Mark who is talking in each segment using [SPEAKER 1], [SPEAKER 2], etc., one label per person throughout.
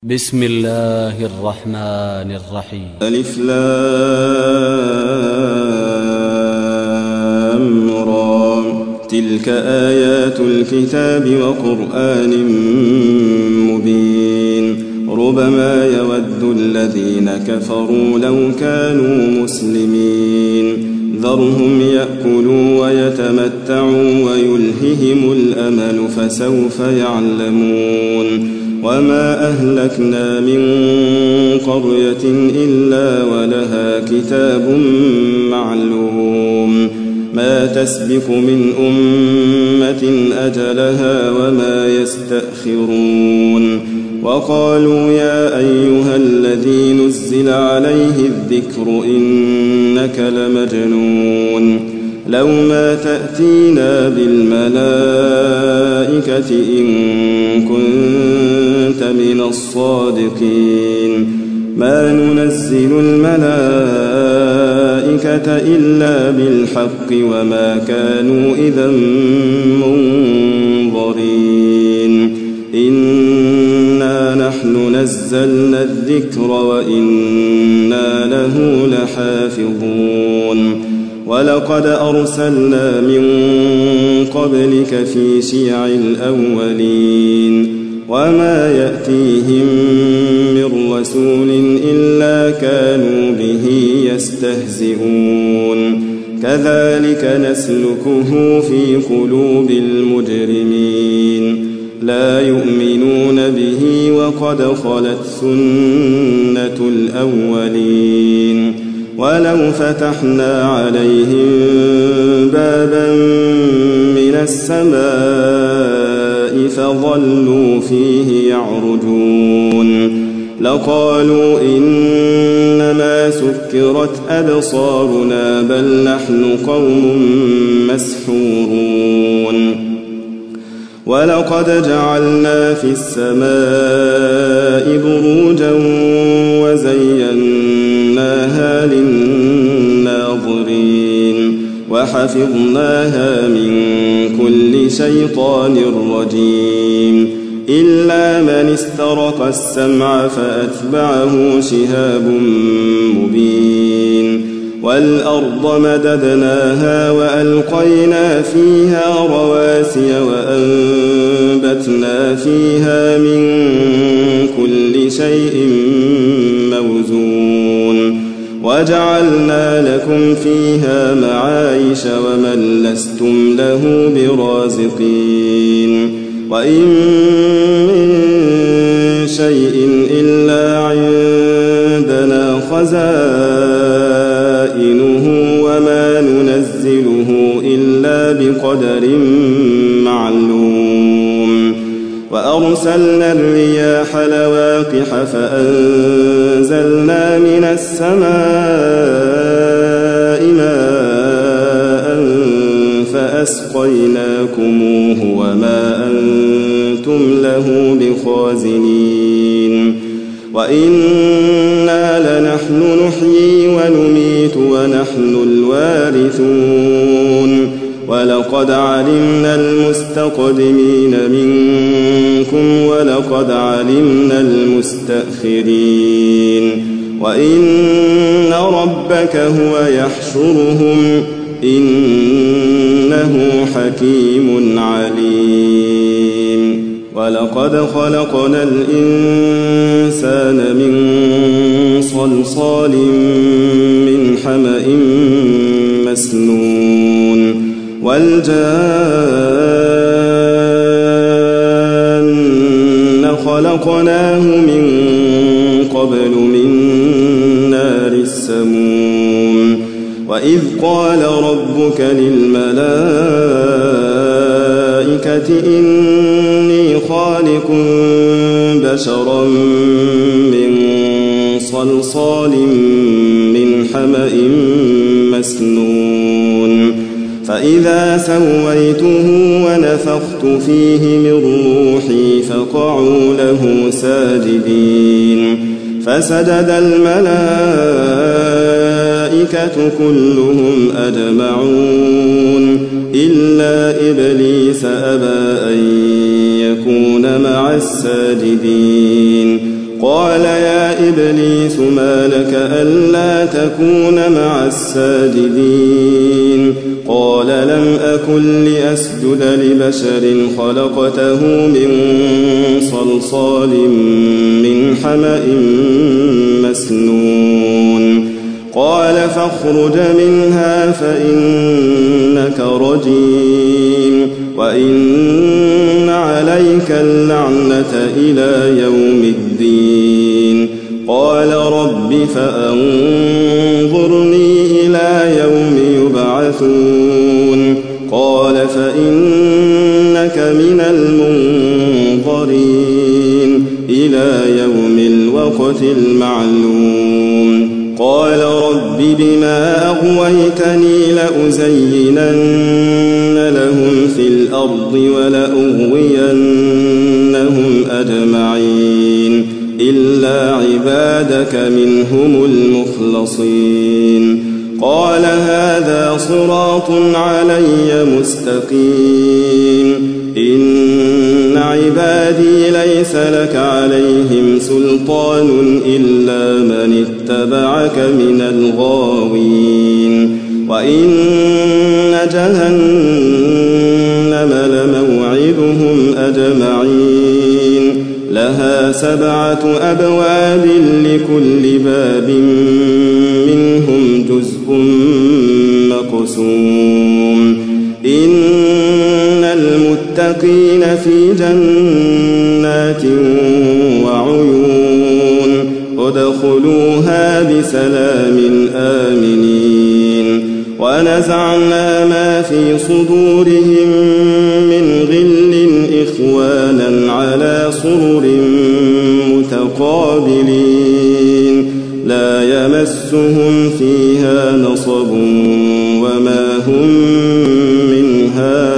[SPEAKER 1] بسم الله الرحمن الرحيم.
[SPEAKER 2] ألف لام را تلك آيات الكتاب وقرآن مبين ربما يود الذين كفروا لو كانوا مسلمين ذرهم يأكلوا ويتمتعوا ويلههم الأمل فسوف يعلمون وما أهلكنا من قرية إلا ولها كتاب معلوم ما تسبق من أمة أجلها وما يستأخرون وقالوا يا أيها الذي نزل عليه الذكر إنك لمجنون لو ما تأتينا بالملائكة إن كنت من الصادقين ما ننزل الملائكة إلا بالحق وما كانوا إذا منظرين إنا نحن نزلنا الذكر وإنا له لحافظون ولقد أرسلنا من قبلك في شيع الأولين وما يأتيهم من رسول إلا كانوا به يستهزئون كذلك نسلكه في قلوب المجرمين لا يؤمنون به وقد خلت سنة الأولين ولو فتحنا عليهم بابا من السماء فظلوا فيه يعرجون لقالوا إنما سكرت أبصارنا بل نحن قوم مسحورون ولقد جعلنا في السماء بروجا وزيناها للناظرين وحفظناها من كل شيطان رجيم إلا من استرق السمع فأتبعه شهاب مبين والأرض مددناها وألقينا فيها رواسي وأنبتنا فيها من كل شيء موزون وجعلنا لكم فيها معايش ومن لستم له برازقين وإن من شيء إلا عندنا خزائنه وما ننزله إلا بقدر معلوم وأرسلنا الرياح لواقح فأنزلنا من السماء ماء فأسقيناكموه وما أنتم له بخازنين وإنا لنحن نحيي ونميت ونحن الوارثون ولقد علمنا المستقدمين منكم ولقد علمنا المستأخرين وإن ربك هو يحشرهم إنه حكيم عليم ولقد خلقنا الإنسان من صلصال من حمأ مسنون والجان خلقناه من قبل من نار السموم وإذ قال ربك للملائكة إني خالق بشرا من صلصال من حمأ مسنون فإذا سويته ونفخت فيه من روحي فقعوا له ساجدين فسجد الملائكة كلهم أجمعون إلا إبليس أبى أن يكون مع الساجدين قال يا إبليس ما لك ألا تكون مع الساجدين قال لم أكن لأسجد لبشر خلقته من صلصال من حمأ مسنون قال فاخرج منها فإنك رجيم وإن عليك اللعنة إلى يوم الدين قال رب فأنظرني إلى يوم يبعثون قال فإنك من المنظرين إلى يوم الوقت المعلوم قال رب بما أغويتني لأزينن لهم في الأرض ولأغوينهم أجمعين إلا عبادك منهم المخلصين قال هذا صراط علي مستقيم إن عبادي ليس لك عليهم سلطان إلا من اتبعك من الغاوين وإن جهنم لموعدهم أجمعين لها 7 أبواب لكل باب منهم جزء مقسوم إن المتقين في جنات وعيون ادخلوها بسلام آمنين ونزعنا ما في صدورهم من غل إخوانا على سرر متقابلين لا يمسهم فيها نصب وما هم منها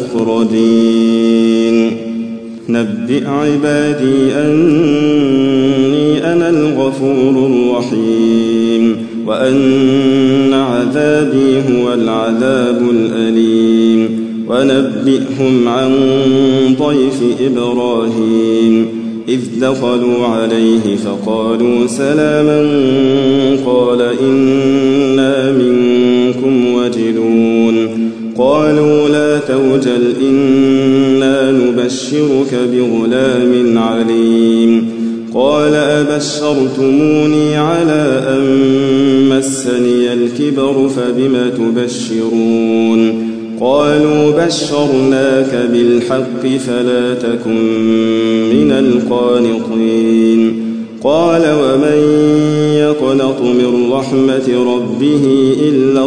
[SPEAKER 2] بمخرجين نبئ عبادي أني أنا الغفور الرحيم وأن عذابي هو العذاب الأليم ونبئهم عن ضيف إبراهيم إذ دخلوا عليه فقالوا سلاما قال إنا منكم وجلون قالوا لا توجل إنا نبشرك بغلام عليم قال أبشرتموني على أن مسني الكبر فبم تبشرون قالوا بشرناك بالحق فلا تكن من القانطين قال ومن يقنط من رحمة ربه إلا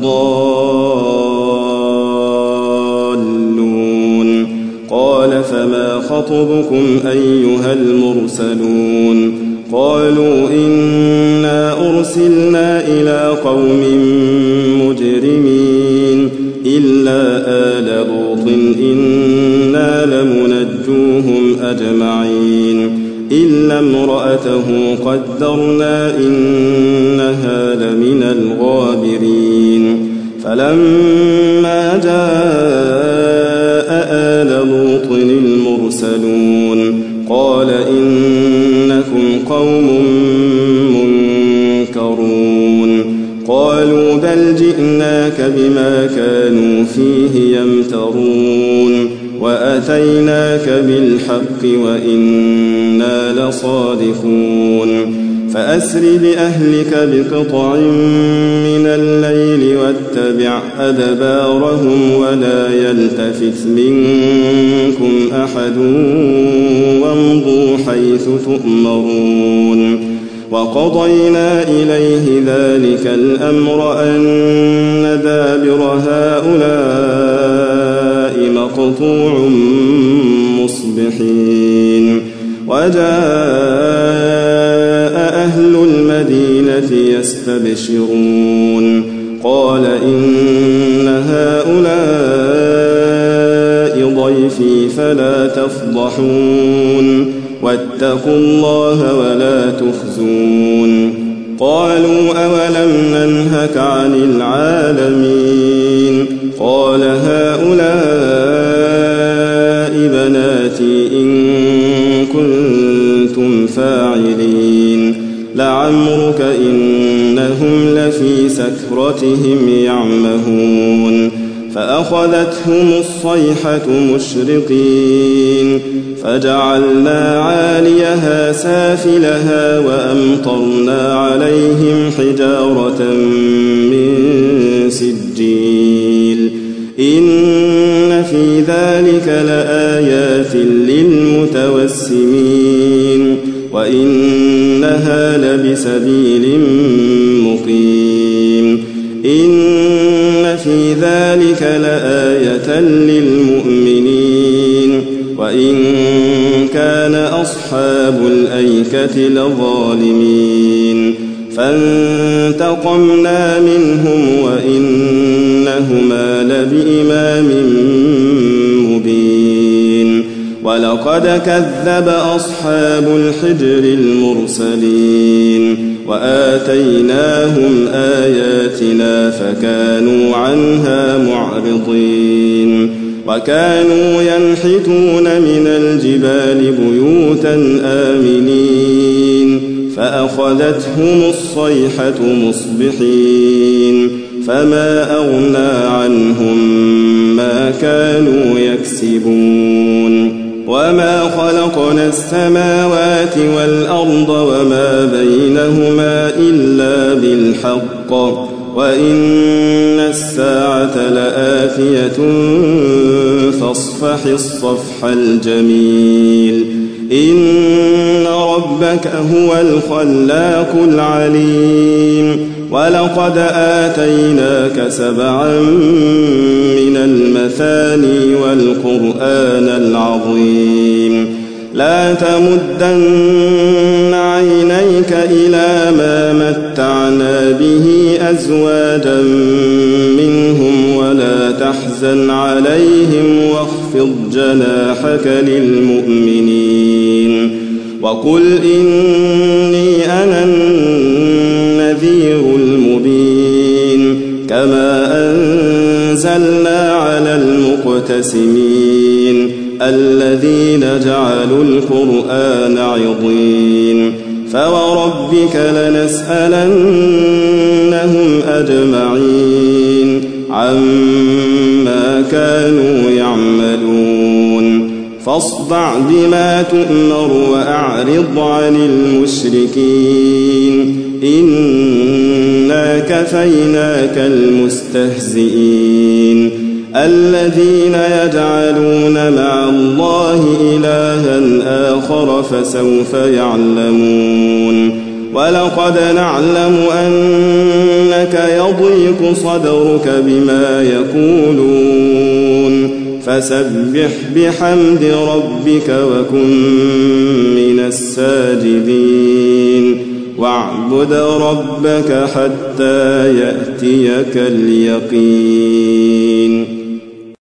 [SPEAKER 2] الضالون قال فما خطبكم أيها المرسلون قالوا إنا أرسلنا إلى قوم مجرمين إلا آل لوط إنا لمنجوهم أجمعين إلا امرأته قدرنا إنها لمن الغابرين فلما جاء آل لوط المرسلون قال إنكم قوم منكرون قالوا بل جئناك بما كانوا فيه يمترون وأتيناك بالحق وإنا لصادقون فأسر بأهلك بقطع من الليل واتبع أدبارهم ولا يلتفت منكم أحد وامضوا حيث تؤمرون وقضينا إليه ذلك الأمر أن دابر هؤلاء مقطوع مصبحين وجاء أهل المدينة يستبشرون قال إن هؤلاء ضيفي فلا تفضحون واتقوا الله ولا تخزون قالوا أولم ننهك عن العالمين قال هؤلاء بناتي إن كنتم كنتم فاعلين لعمرك إنهم لفي سكرتهم يعمهون فأخذتهم الصيحة مشرقين فجعلنا عاليها سافلها وأمطرنا عليهم حجارة من سجيل إن في ذلك لآيات للمتوسمين وإنها لبسبيل مقيم إن في ذلك لآية للمؤمنين وإن كان أصحاب الأيكة لظالمين فانتقمنا منهم وإنهما لبإمام مبين ولقد كذب أصحاب الحجر المرسلين وآتيناهم آياتنا فكانوا عنها معرضين وكانوا ينحتون من الجبال بيوتا آمنين فأخذتهم الصيحة مصبحين فما أغنى عنهم ما كانوا يكسبون وما خلقنا السماوات والأرض وما بينهما إلا بالحق وإن الساعة لآتية فاصفح الصفح الجميل إن ربك هو الخلاق العليم ولقد آتيناك 7 من المثاني والقرآن العظيم لا تمدن عينيك إلى ما متعنا به أزواجا منهم ولا تحزن عليهم واخفض جناحك للمؤمنين وقل إني أنا النذير المبين كما أنزلنا على المقتسمين الذين جعلوا القرآن عضين فوربك لنسألنهم أجمعين عما كانوا يعملون فاصدع بما تؤمر وأعرض عن المشركين إنا كفيناك المستهزئين الذين يجعلون مع الله إلها آخر فسوف يعلمون ولقد نعلم أنك يضيق صدرك بما يقولون فسبح بحمد ربك وكن من الساجدين واعبد ربك حتى يأتيك اليقين